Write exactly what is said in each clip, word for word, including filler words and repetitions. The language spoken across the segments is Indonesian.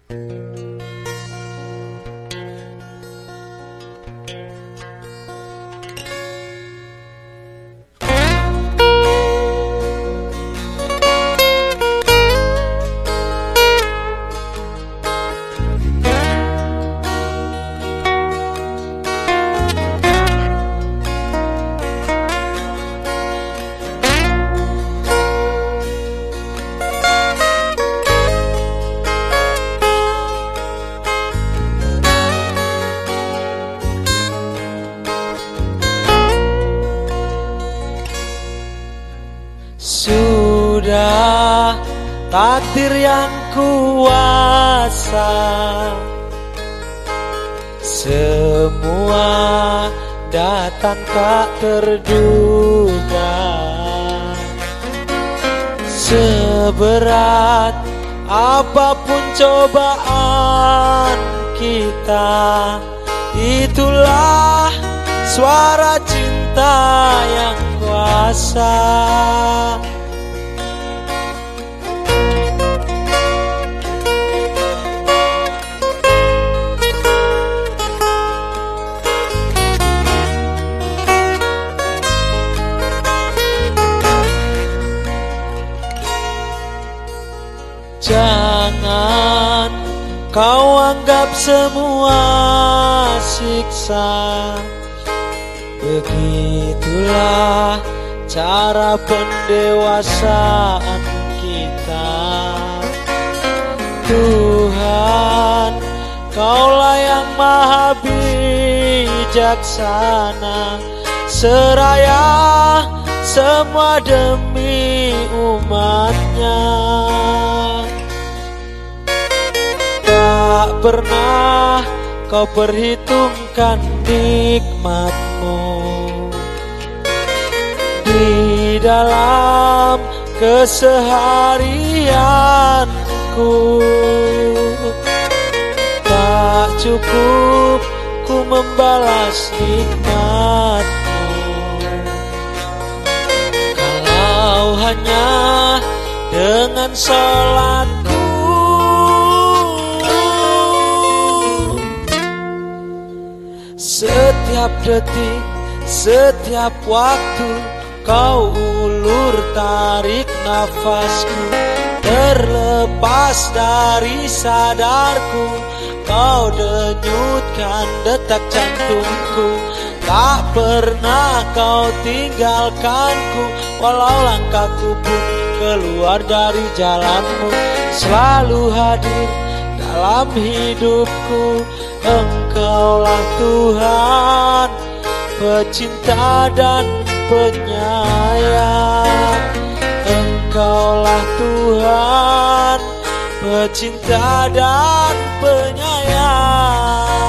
Sudah takdir yang kuasa, semua datang tak terduga. Seberat apapun cobaan kita, itulah suara cinta yang kuasa. Jangan kau anggap semua siksa, begitulah cara pendewasaan kita. Tuhan, Kaulah yang maha bijaksana, seraya semua demi umatnya. Tak pernah kau perhitungkan nikmatmu di dalam keseharianku. Tak cukup ku membalas nikmatmu kalau hanya dengan salatku. Setiap detik, setiap waktu kau ulur tarik nafasku, terlepas dari sadarku kau denyutkan detak jantungku. Tak pernah kau tinggalkanku, walau langkahku pun keluar dari jalanmu. Selalu hadir dalam hidupku, Engkaulah Tuhan, pecinta dan penyayang. Engkaulah Tuhan, pecinta dan penyayang.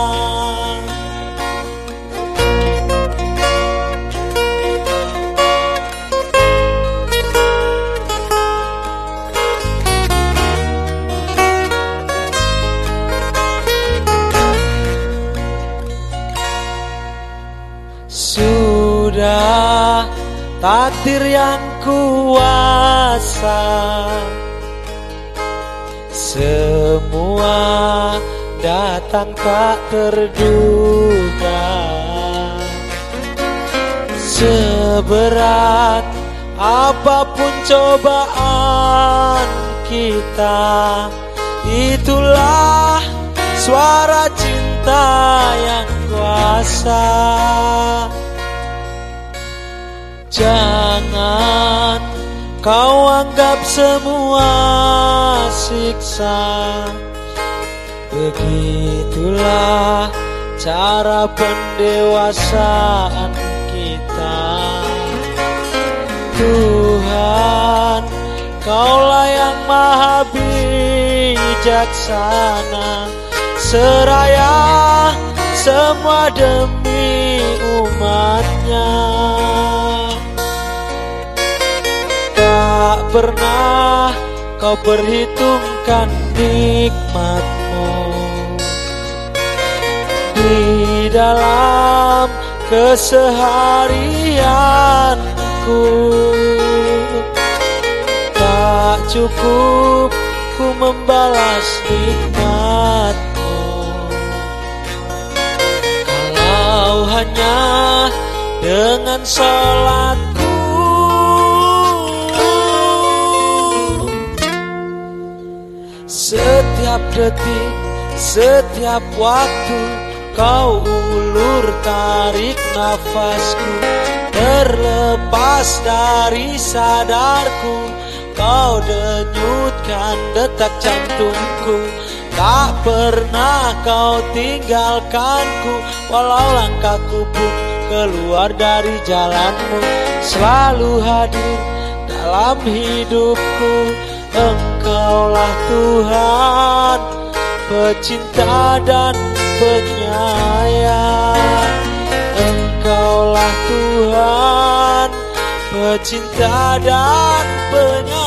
Sudah takdir yang kuasa, semua datang tak terduga. Seberat apapun cobaan kita, itulah suara cinta yang kuasa. Jangan kau anggap semua siksa, begitulah cara pendewasaan kita. Tuhan, Kaulah yang maha bijaksana, seraya semua demi umatnya. Tak pernah kau perhitungkan nikmatmu di dalam keseharianku. Tak cukup ku membalas nikmat-Mu. Kalau hanya dengan sholatku, setiap detik, setiap waktu Kau ulur tarik nafasku, terlepas dari sadarku Kau denyutkan detak jantungku. Tak pernah Kau tinggalkanku, walau langkahku pun keluar dari jalan-Mu. Selalu hadir dalam hidupku, Engkaulah Tuhan, pecinta dan penyayang. Engkaulah Tuhan, pecinta dan penyayang.